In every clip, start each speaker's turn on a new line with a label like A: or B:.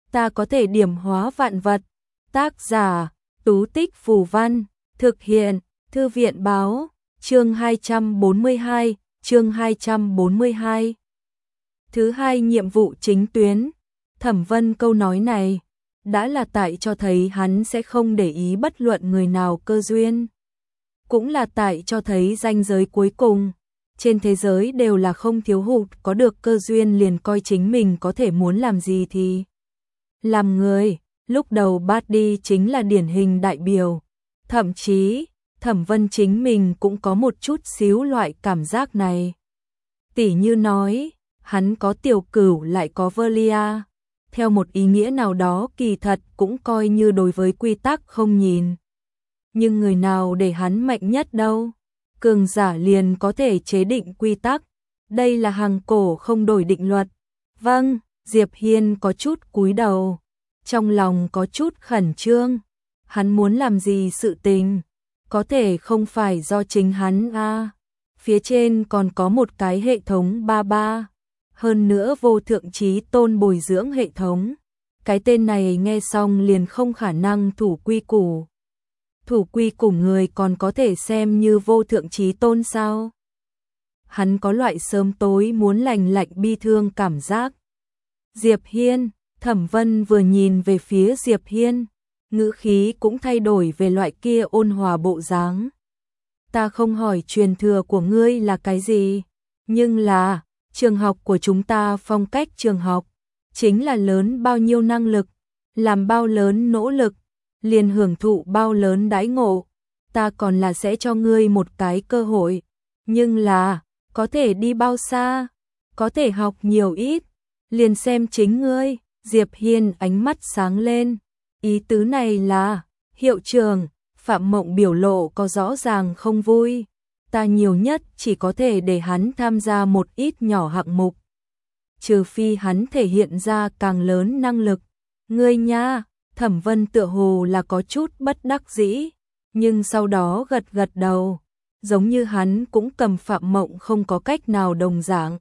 A: ta có thể điểm hóa vạn vật. Tác giả, Tú Tích Phù Văn, thực hiện, Thư viện Báo, chương 242, chương 242. Thứ hai, nhiệm vụ chính tuyến. Thẩm Vân câu nói này đã là tại cho thấy hắn sẽ không để ý bất luận người nào cơ duyên. Cũng là tại cho thấy ranh giới cuối cùng. Trên thế giới đều là không thiếu hụt, có được cơ duyên liền coi chính mình có thể muốn làm gì thì làm người. Lúc đầu Bát Đi chính là điển hình đại biểu. Thậm chí, Thẩm Vân chính mình cũng có một chút xíu loại cảm giác này. Tỉ như nói, hắn có Tiểu Cửu lại có Velia. Theo một ý nghĩa nào đó kỳ thật cũng coi như đối với quy tắc không nhìn. Nhưng người nào để hắn mạnh nhất đâu? Cường giả liền có thể chế định quy tắc. Đây là hàng cổ không đổi định luật. Vâng, Diệp Hiên có chút cúi đầu. Trong lòng có chút khẩn trương. Hắn muốn làm gì sự tình? Có thể không phải do chính hắn à. Phía trên còn có một cái hệ thống 33. Hơn nữa vô thượng chí tôn bồi dưỡng hệ thống. Cái tên này nghe xong liền không khả năng thủ quy củ. Thủ quy củ người còn có thể xem như vô thượng chí tôn sao? Hắn có loại sớm tối muốn lành lạnh bi thương cảm giác. Diệp Hiên, Thẩm Vân vừa nhìn về phía Diệp Hiên, ngữ khí cũng thay đổi về loại kia ôn hòa bộ dáng. Ta không hỏi truyền thừa của ngươi là cái gì, nhưng là trường học của chúng ta phong cách trường học chính là lớn bao nhiêu năng lực, làm bao lớn nỗ lực, liền hưởng thụ bao lớn đãi ngộ. Ta còn là sẽ cho ngươi một cái cơ hội, nhưng là có thể đi bao xa, có thể học nhiều ít, liền xem chính ngươi. Diệp Hiên ánh mắt sáng lên. Ý tứ này là, hiệu trưởng, Phạm Mộng biểu lộ có rõ ràng không vui. Ta nhiều nhất chỉ có thể để hắn tham gia một ít nhỏ hạng mục. Trừ phi hắn thể hiện ra càng lớn năng lực. Ngươi nha, Thẩm Vân tựa hồ là có chút bất đắc dĩ, nhưng sau đó gật gật đầu, giống như hắn cũng cầm Phạm Mộng không có cách nào đồng dạng.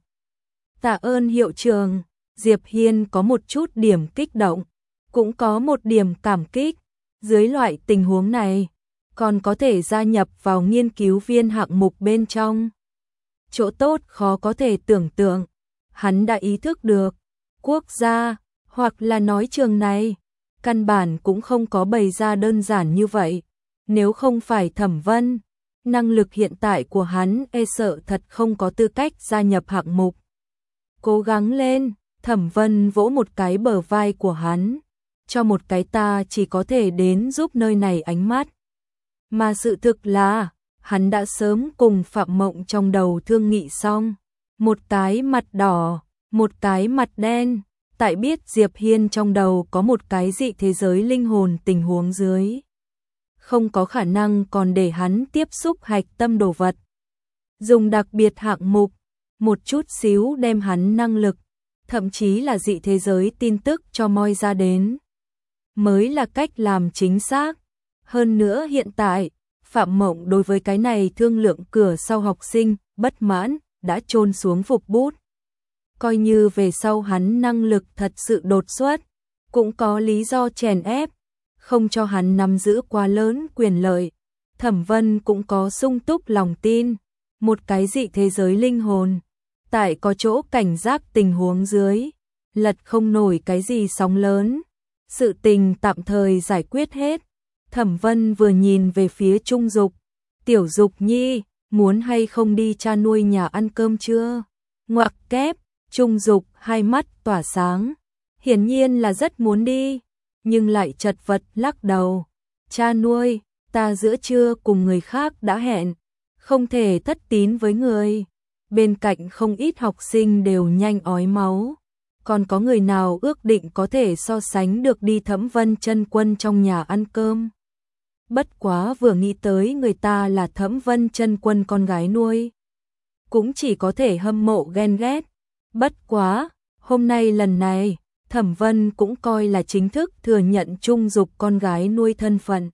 A: Tạ ơn hiệu trưởng. Diệp Hiên có một chút điểm kích động, cũng có một điểm cảm kích. Dưới loại tình huống này, còn có thể gia nhập vào nghiên cứu viên hạng mục bên trong. Chỗ tốt khó có thể tưởng tượng. Hắn đã ý thức được, quốc gia, hoặc là nói trường này, căn bản cũng không có bày ra đơn giản như vậy. Nếu không phải Thẩm Vân, năng lực hiện tại của hắn e sợ thật không có tư cách gia nhập hạng mục. Cố gắng lên. Thẩm Vân vỗ một cái bờ vai của hắn, cho một cái ta chỉ có thể đến giúp nơi này ánh mắt. Mà sự thực là, hắn đã sớm cùng Phạm Mộng trong đầu thương nghị xong. Một cái mặt đỏ, một cái mặt đen, tại biết Diệp Hiên trong đầu có một cái dị thế giới linh hồn tình huống dưới. Không có khả năng còn để hắn tiếp xúc hạch tâm đồ vật. Dùng đặc biệt hạng mục, một chút xíu đem hắn năng lực, thậm chí là dị thế giới tin tức cho moi ra đến, mới là cách làm chính xác. Hơn nữa hiện tại, Phạm Mộng đối với cái này thương lượng cửa sau học sinh, bất mãn, đã chôn xuống phục bút. Coi như về sau hắn năng lực thật sự đột xuất, cũng có lý do chèn ép, không cho hắn nắm giữ quá lớn quyền lợi. Thẩm Vân cũng có sung túc lòng tin, một cái dị thế giới linh hồn. Tại có chỗ cảnh giác tình huống dưới, lật không nổi cái gì sóng lớn, sự tình tạm thời giải quyết hết. Thẩm Vân vừa nhìn về phía Trung Dục, Tiểu Dục nhi, muốn hay không đi cha nuôi nhà ăn cơm chưa? Ngoặc kép, Trung Dục hai mắt tỏa sáng, hiển nhiên là rất muốn đi, nhưng lại chật vật lắc đầu. Cha nuôi, ta giữa trưa cùng người khác đã hẹn, không thể thất tín với người. Bên cạnh không ít học sinh đều nhanh ói máu. Còn có người nào ước định có thể so sánh được đi Thẩm Vân chân quân trong nhà ăn cơm. Bất quá vừa nghĩ tới người ta là Thẩm Vân chân quân con gái nuôi, cũng chỉ có thể hâm mộ ghen ghét. Bất quá, hôm nay lần này, Thẩm Vân cũng coi là chính thức thừa nhận Trung Dục con gái nuôi thân phận.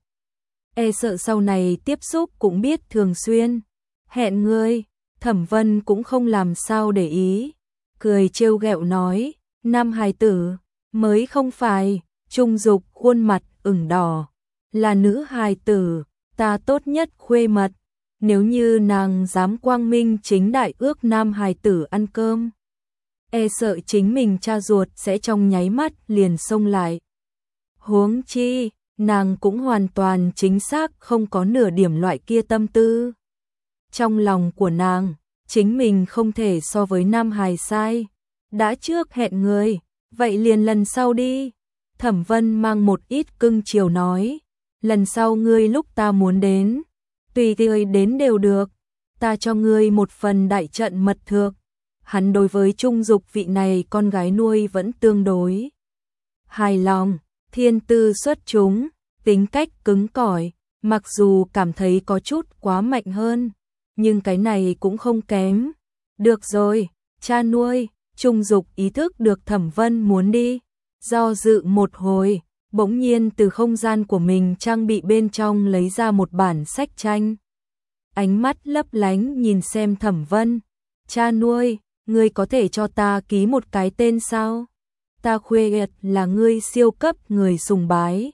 A: E sợ sau này tiếp xúc cũng biết thường xuyên. Hẹn ngươi. Thẩm Vân cũng không làm sao để ý, cười trêu ghẹo nói, nam hài tử, Mới không phải, Trung Dục khuôn mặt ửng đỏ, là nữ hài tử, ta tốt nhất khuê mật, nếu như nàng dám quang minh chính đại ước nam hài tử ăn cơm, e sợ chính mình cha ruột sẽ trong nháy mắt liền xông lại. Huống chi, nàng cũng hoàn toàn chính xác không có nửa điểm loại kia tâm tư. Trong lòng của nàng, chính mình không thể so với nam hài sai. Đã trước hẹn người, vậy liền lần sau đi. Thẩm Vân mang một ít cưng chiều nói, lần sau ngươi lúc ta muốn đến, tùy ngươi đến đều được, ta cho ngươi một phần đại trận mật thược. Hắn đối với Trung Dục vị này con gái nuôi vẫn tương đối hài lòng, thiên tư xuất chúng, tính cách cứng cỏi, mặc dù cảm thấy có chút quá mạnh hơn, nhưng cái này cũng không kém. Được rồi, cha nuôi. Trung Dục ý thức được Thẩm Vân muốn đi, do dự một hồi, bỗng nhiên từ không gian của mình trang bị bên trong lấy ra một bản sách tranh. Ánh mắt lấp lánh nhìn xem Thẩm Vân, cha nuôi, ngươi có thể cho ta ký một cái tên sao? Ta khuê là ngươi siêu cấp người sùng bái.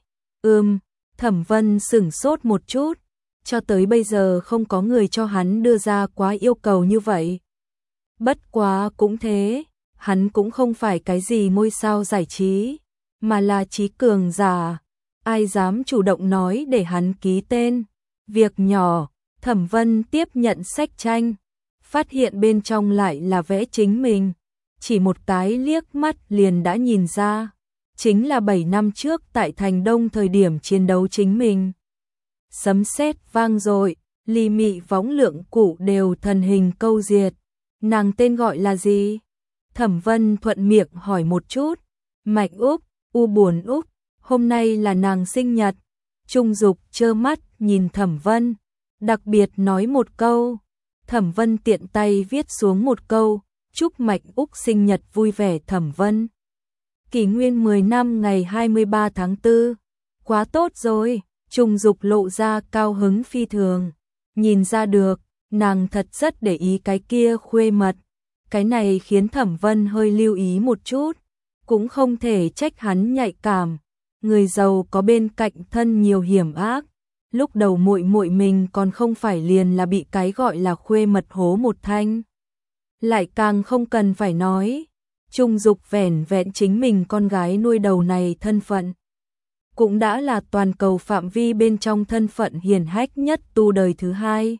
A: Thẩm Vân sửng sốt một chút, cho tới bây giờ không có người cho hắn đưa ra quá yêu cầu như vậy. Bất quá cũng thế, hắn cũng không phải cái gì ngôi sao giải trí, mà là trí cường giả, ai dám chủ động nói để hắn ký tên. Việc nhỏ, Thẩm Vân tiếp nhận sách tranh, phát hiện bên trong lại là vẽ chính mình, chỉ một cái liếc mắt liền đã nhìn ra, chính là 7 năm trước tại Thành Đông thời điểm chiến đấu chính mình. Sấm sét vang dội, ly mị võng lượng cụ đều thần hình câu diệt. Nàng tên gọi là gì? Thẩm Vân thuận miệng hỏi một chút. Mạnh Úc, u buồn Úc, hôm nay là nàng sinh nhật. Trung Dục trơ mắt nhìn Thẩm Vân, đặc biệt nói một câu. Thẩm Vân tiện tay viết xuống một câu, chúc Mạnh Úc sinh nhật vui vẻ Thẩm Vân. Kỷ nguyên 10 năm ngày 23 tháng 4. Quá tốt rồi, Trung Dục lộ ra cao hứng phi thường. Nhìn ra được, nàng thật rất để ý cái kia khuê mật. Cái này khiến Thẩm Vân hơi lưu ý một chút, cũng không thể trách hắn nhạy cảm. Người giàu có bên cạnh thân nhiều hiểm ác, lúc đầu muội muội mình còn không phải liền là bị cái gọi là khuê mật hố một thanh. Lại càng không cần phải nói, Trung Dục vẻn vẹn chính mình con gái nuôi đầu này thân phận, cũng đã là toàn cầu phạm vi bên trong thân phận hiển hách nhất tu đời thứ hai.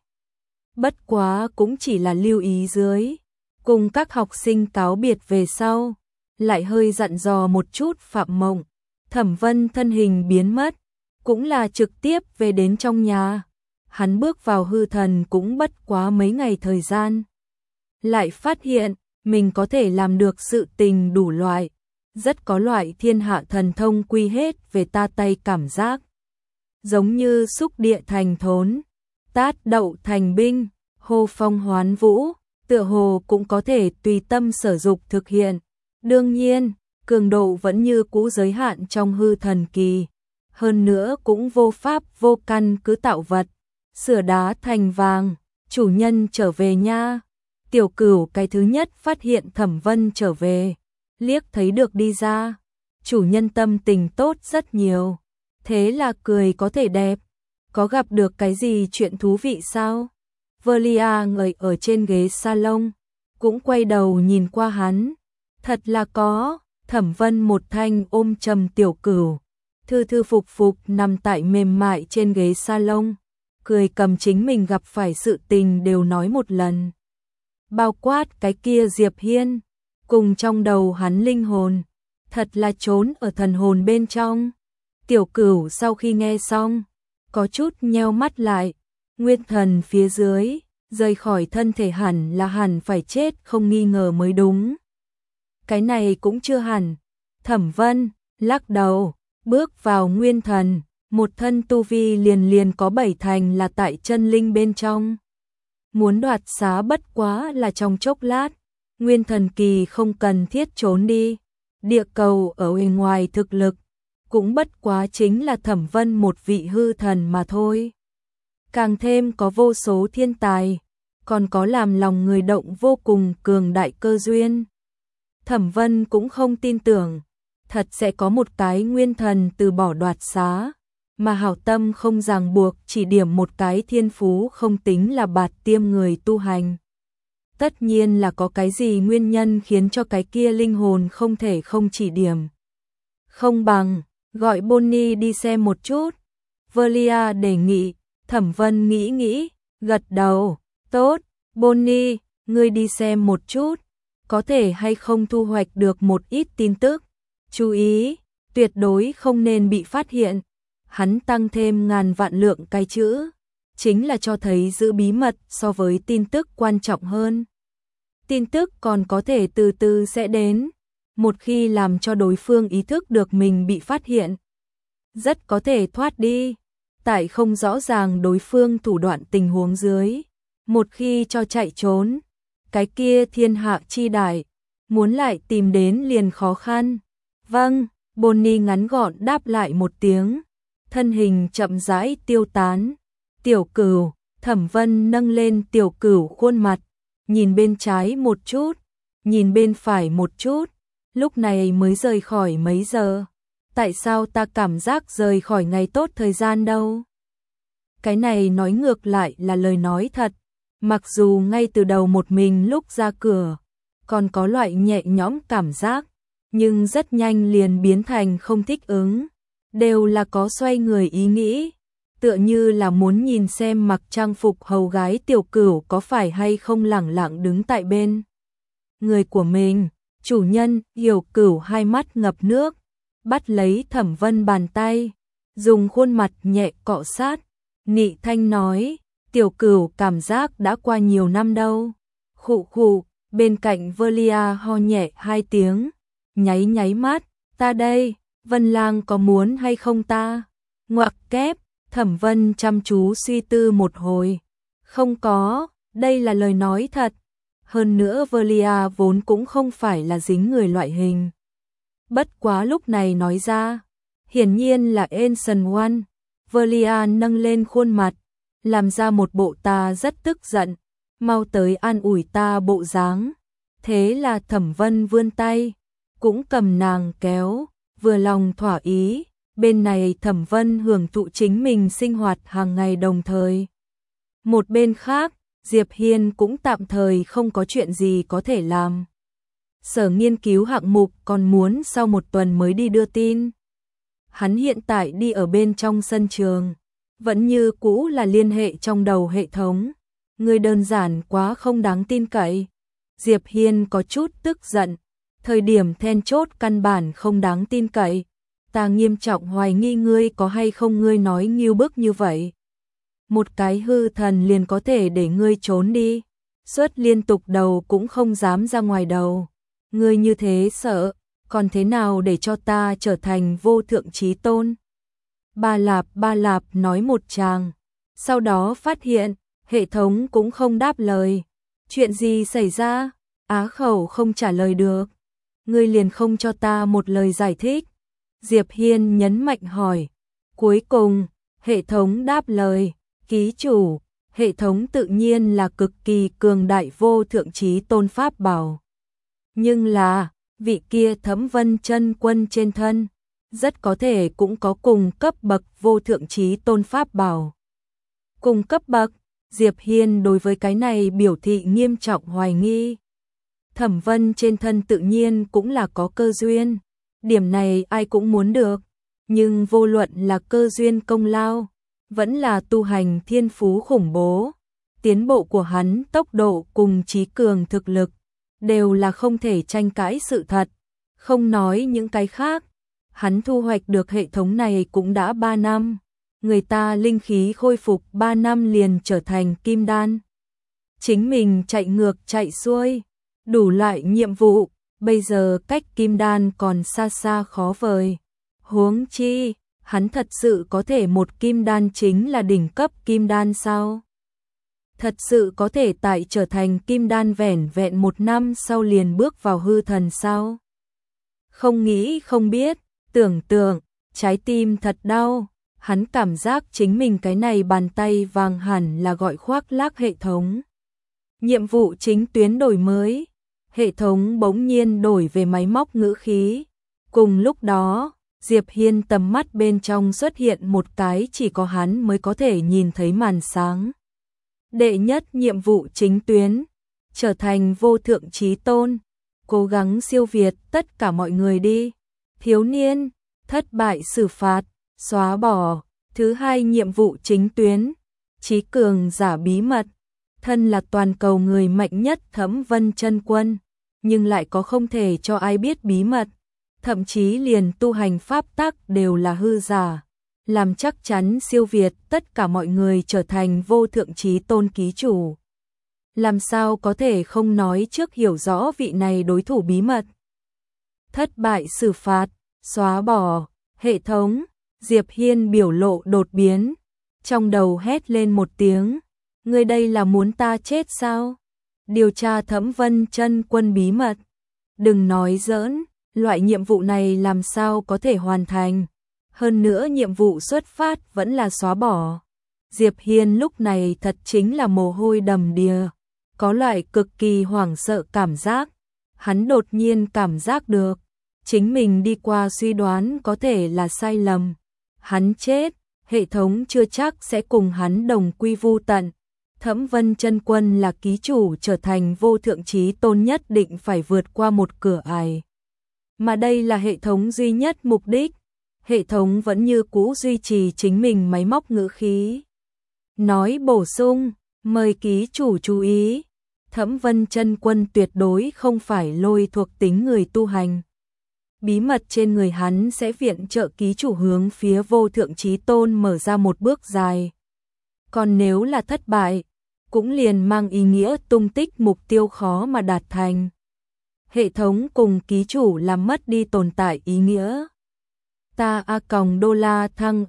A: Bất quá cũng chỉ là lưu ý dưới, cùng các học sinh cáo biệt về sau, lại hơi dặn dò một chút Phạm Mộng. Thẩm Vân thân hình biến mất, cũng là trực tiếp về đến trong nhà. Hắn bước vào hư thần cũng bất quá mấy ngày thời gian, lại phát hiện mình có thể làm được sự tình đủ loại, rất có loại thiên hạ thần thông quy hết về ta tay cảm giác. Giống như xúc địa thành thốn, tát đậu thành binh, hô phong hoán vũ, tựa hồ cũng có thể tùy tâm sở dục thực hiện. Đương nhiên, cường độ vẫn như cũ giới hạn trong hư thần kỳ, hơn nữa cũng vô pháp vô căn cứ tạo vật, sửa đá thành vàng. Chủ nhân trở về nha. Tiểu Cửu cái thứ nhất phát hiện Thẩm Vân trở về, liếc thấy được đi ra. Chủ nhân tâm tình tốt rất nhiều, thế là cười có thể đẹp. Có gặp được cái gì chuyện thú vị sao? Velia ngồi ở trên ghế salon, cũng quay đầu nhìn qua hắn. Thật là có. Thẩm Vân một thanh ôm chầm Tiểu Cửu, thư thư phục phục nằm tại mềm mại trên ghế salon, cười cầm chính mình gặp phải sự tình đều nói một lần. Bao quát cái kia Diệp Hiên, cùng trong đầu hắn linh hồn, thật là trốn ở thần hồn bên trong. Tiểu Cửu sau khi nghe xong, có chút nheo mắt lại, nguyên thần phía dưới, rời khỏi thân thể hẳn phải chết không nghi ngờ mới đúng. Cái này cũng chưa hẳn. Thẩm Vân lắc đầu, bước vào nguyên thần, một thân tu vi liền có 7 thành là tại chân linh bên trong. Muốn đoạt xá bất quá là trong chốc lát, nguyên thần kỳ không cần thiết trốn đi. Địa cầu ở bên ngoài thực lực, cũng bất quá chính là Thẩm Vân một vị hư thần mà thôi. Càng thêm có vô số thiên tài, còn có làm lòng người động vô cùng cường đại cơ duyên. Thẩm Vân cũng không tin tưởng, thật sẽ có một cái nguyên thần từ bỏ đoạt xá, mà hảo tâm không ràng buộc chỉ điểm một cái thiên phú không tính là bạt tiêm người tu hành. Tất nhiên là có cái gì nguyên nhân khiến cho cái kia linh hồn không thể không chỉ điểm. Không bằng, gọi Bonnie đi xem một chút. Velia đề nghị, Thẩm Vân nghĩ, gật đầu, tốt, Bonnie, ngươi đi xem một chút, có thể hay không thu hoạch được một ít tin tức. Chú ý, tuyệt đối không nên bị phát hiện. Hắn tăng thêm ngàn vạn lượng cái chữ, chính là cho thấy giữ bí mật so với tin tức quan trọng hơn. Tin tức còn có thể từ từ sẽ đến, một khi làm cho đối phương ý thức được mình bị phát hiện, rất có thể thoát đi. Tại không rõ ràng đối phương thủ đoạn tình huống dưới, một khi cho chạy trốn, cái kia thiên hạ chi đại, muốn lại tìm đến liền khó khăn. Vâng, Bonnie ngắn gọn đáp lại một tiếng, thân hình chậm rãi tiêu tán. Tiểu Cửu, Thẩm Vân nâng lên Tiểu Cửu khuôn mặt, nhìn bên trái một chút, nhìn bên phải một chút, lúc này mới rời khỏi mấy giờ. Tại sao ta cảm giác rời khỏi ngày tốt thời gian đâu? Cái này nói ngược lại là lời nói thật, mặc dù ngay từ đầu một mình lúc ra cửa, còn có loại nhẹ nhõm cảm giác, nhưng rất nhanh liền biến thành không thích ứng, đều là có xoay người ý nghĩ, tựa như là muốn nhìn xem mặc trang phục hầu gái Tiểu Cửu có phải hay không lẳng lặng đứng tại bên người của mình. Chủ nhân, Hiểu Cửu hai mắt ngập nước, bắt lấy Thẩm Vân bàn tay, dùng khuôn mặt nhẹ cọ sát, nị thanh nói, Tiểu Cửu cảm giác đã qua nhiều năm đâu. Khụ khụ, bên cạnh Velia ho nhẹ hai tiếng, nháy mắt, ta đây, Vân Lang có muốn hay không ta? Ngoặc kép, Thẩm Vân chăm chú suy tư một hồi, không có, đây là lời nói thật. Hơn nữa Velia vốn cũng không phải là dính người loại hình. Bất quá lúc này nói ra, hiển nhiên là Ancient One. Velia nâng lên khuôn mặt, làm ra một bộ ta rất tức giận, mau tới an ủi ta bộ dáng. Thế là Thẩm Vân vươn tay, cũng cầm nàng kéo, vừa lòng thỏa ý. Bên này Thẩm Vân hưởng thụ chính mình sinh hoạt hàng ngày đồng thời. Một bên khác, Diệp Hiên cũng tạm thời không có chuyện gì có thể làm. Sở nghiên cứu hạng mục còn muốn sau một tuần mới đi đưa tin. Hắn hiện tại đi ở bên trong sân trường, vẫn như cũ là liên hệ trong đầu hệ thống. Người đơn giản quá không đáng tin cậy. Diệp Hiên có chút tức giận, thời điểm then chốt căn bản không đáng tin cậy. Ta nghiêm trọng hoài nghi ngươi có hay không ngươi nói nghiêu bức như vậy. Một cái hư thần liền có thể để ngươi trốn đi, suốt liên tục đầu cũng không dám ra ngoài đầu. Ngươi như thế sợ, còn thế nào để cho ta trở thành vô thượng chí tôn? Ba Lạp nói một tràng, sau đó phát hiện, hệ thống cũng không đáp lời. Chuyện gì xảy ra? Á khẩu không trả lời được. Ngươi liền không cho ta một lời giải thích. Diệp Hiên nhấn mạnh hỏi. Cuối cùng, hệ thống đáp lời, ký chủ, hệ thống tự nhiên là cực kỳ cường đại vô thượng chí tôn pháp bảo. Nhưng là, vị kia Thẩm Vân chân quân trên thân, rất có thể cũng có cùng cấp bậc vô thượng chí tôn pháp bảo. Cùng cấp bậc, Diệp Hiên đối với cái này biểu thị nghiêm trọng hoài nghi. Thẩm Vân trên thân tự nhiên cũng là có cơ duyên, điểm này ai cũng muốn được, nhưng vô luận là cơ duyên công lao, vẫn là tu hành thiên phú khủng bố, tiến bộ của hắn tốc độ cùng trí cường thực lực, đều là không thể tranh cãi sự thật. Không nói những cái khác, hắn thu hoạch được hệ thống này cũng đã 3 năm, người ta linh khí khôi phục 3 năm liền trở thành kim đan. Chính mình chạy ngược chạy xuôi, đủ loại nhiệm vụ, bây giờ cách kim đan còn xa xa khó vời. Huống chi, hắn thật sự có thể một kim đan chính là đỉnh cấp kim đan sao? Thật sự có thể tại trở thành kim đan vẻn vẹn 1 năm sau liền bước vào hư thần sao? Không nghĩ không biết, tưởng tượng, trái tim thật đau, hắn cảm giác chính mình cái này bàn tay vàng hẳn là gọi khoác lác hệ thống. Nhiệm vụ chính tuyến đổi mới, hệ thống bỗng nhiên đổi về máy móc ngữ khí, Cùng lúc đó, Diệp Hiên tầm mắt bên trong xuất hiện một cái chỉ có hắn mới có thể nhìn thấy màn sáng. Đệ nhất nhiệm vụ chính tuyến, trở thành vô thượng chí tôn, cố gắng siêu việt tất cả mọi người đi. Thiếu niên, thất bại xử phạt, xóa bỏ. Thứ hai nhiệm vụ chính tuyến, trí cường giả bí mật, thân là toàn cầu người mạnh nhất Thẩm Vân Chân Quân, nhưng lại có không thể cho ai biết bí mật, thậm chí liền tu hành pháp tắc đều là hư giả, làm chắc chắn siêu việt tất cả mọi người trở thành vô thượng chí tôn ký chủ. Làm sao có thể không nói trước hiểu rõ vị này đối thủ bí mật. Thất bại xử phạt, xóa bỏ, hệ thống, Diệp Hiên biểu lộ đột biến, trong đầu hét lên một tiếng, ngươi đây là muốn ta chết sao? Điều tra Thẩm Vân Chân Quân bí mật. Đừng nói giỡn, loại nhiệm vụ này làm sao có thể hoàn thành, hơn nữa nhiệm vụ xuất phát vẫn là xóa bỏ. Diệp Hiên lúc này thật chính là mồ hôi đầm đìa, có loại cực kỳ hoảng sợ cảm giác. Hắn đột nhiên cảm giác được, chính mình đi qua suy đoán có thể là sai lầm. Hắn chết, hệ thống chưa chắc sẽ cùng hắn đồng quy vu tận. Thẩm Vân Chân Quân là ký chủ trở thành vô thượng chí tôn nhất định phải vượt qua một cửa ải. Mà đây là hệ thống duy nhất mục đích. Hệ thống vẫn như cũ duy trì chính mình máy móc ngữ khí. Nói bổ sung, mời ký chủ chú ý, Thẩm Vân Chân Quân tuyệt đối không phải lôi thuộc tính người tu hành. Bí mật trên người hắn sẽ viện trợ ký chủ hướng phía vô thượng chí tôn mở ra một bước dài. Còn nếu là thất bại, cũng liền mang ý nghĩa tung tích mục tiêu khó mà đạt thành. Hệ thống cùng ký chủ làm mất đi tồn tại ý nghĩa. Ta $, thăng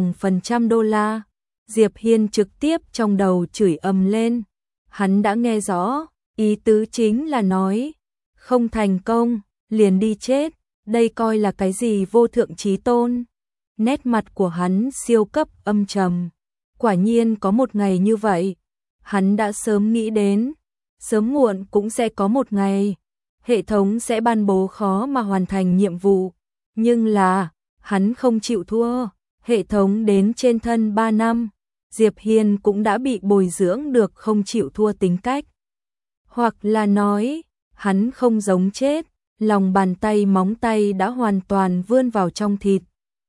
A: $100. Diệp Hiên trực tiếp trong đầu chửi ầm lên. Hắn đã nghe rõ, ý tứ chính là nói, không thành công, liền đi chết, đây coi là cái gì vô thượng chí tôn. Nét mặt của hắn siêu cấp âm trầm. Quả nhiên có một ngày như vậy, hắn đã sớm nghĩ đến, sớm muộn cũng sẽ có một ngày, hệ thống sẽ ban bố khó mà hoàn thành nhiệm vụ. Nhưng là, hắn không chịu thua, hệ thống đến trên thân 3 năm, Diệp Hiên cũng đã bị bồi dưỡng được không chịu thua tính cách. Hoặc là nói, hắn không giống chết, lòng bàn tay móng tay đã hoàn toàn vươn vào trong thịt.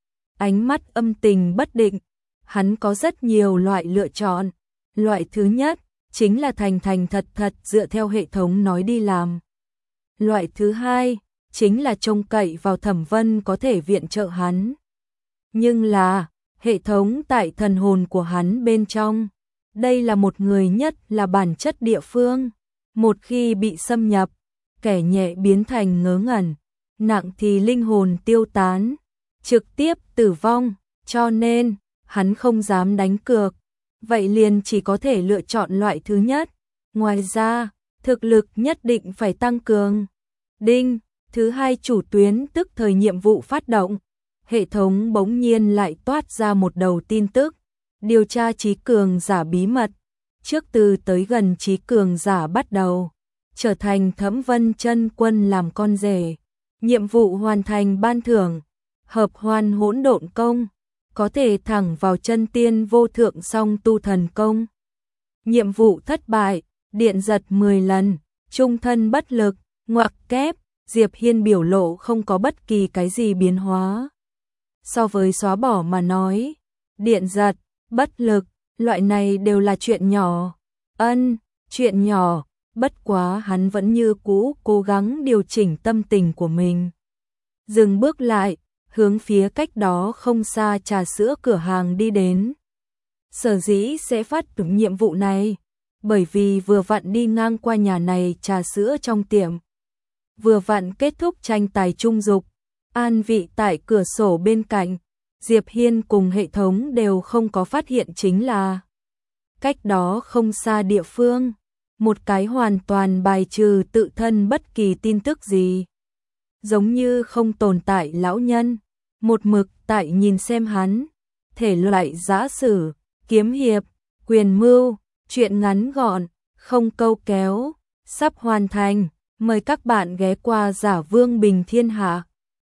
A: Ánh mắt âm tình bất định, hắn có rất nhiều loại lựa chọn. Loại thứ nhất, chính là thành thành thật thật dựa theo hệ thống nói đi làm. Loại thứ hai, chính là trông cậy vào Thẩm Vân có thể viện trợ hắn. Nhưng là, hệ thống tại thần hồn của hắn bên trong, đây là một người nhất là bản chất địa phương. Một khi bị xâm nhập, kẻ nhẹ biến thành ngớ ngẩn, nặng thì linh hồn tiêu tán, trực tiếp tử vong, cho nên, hắn không dám đánh cược. Vậy liền chỉ có thể lựa chọn loại thứ nhất. Ngoài ra, thực lực nhất định phải tăng cường. Đinh, thứ hai chủ tuyến tức thời nhiệm vụ phát động. Hệ thống bỗng nhiên lại toát ra một đầu tin tức. Điều tra trí cường giả bí mật. Trước từ tới gần trí cường giả bắt đầu. Trở thành Thẩm Vân Chân Quân làm con rể. Nhiệm vụ hoàn thành ban thưởng. Hợp hoan hỗn độn công. Có thể thẳng vào chân tiên vô thượng song tu thần công. Nhiệm vụ thất bại, điện giật 10 lần, trung thân bất lực, ngoặc kép, Diệp Hiên biểu lộ không có bất kỳ cái gì biến hóa. So với xóa bỏ mà nói, điện giật, bất lực, loại này đều là chuyện nhỏ. Chuyện nhỏ, bất quá hắn vẫn như cũ cố gắng điều chỉnh tâm tình của mình. Dừng bước lại, hướng phía cách đó không xa trà sữa cửa hàng đi đến. Sở dĩ sẽ phát động nhiệm vụ này, bởi vì vừa vặn đi ngang qua nhà này trà sữa trong tiệm. Vừa vặn kết thúc tranh tài trung dục, an vị tại cửa sổ bên cạnh, Diệp Hiên cùng hệ thống đều không có phát hiện chính là cách đó không xa địa phương, một cái hoàn toàn bài trừ tự thân bất kỳ tin tức gì. Giống như không tồn tại lão nhân, một mực tại nhìn xem hắn, thể loại giã sử, kiếm hiệp, quyền mưu, chuyện ngắn gọn, không câu kéo, sắp hoàn thành, mời các bạn ghé qua Giả Vương Bình Thiên Hạ.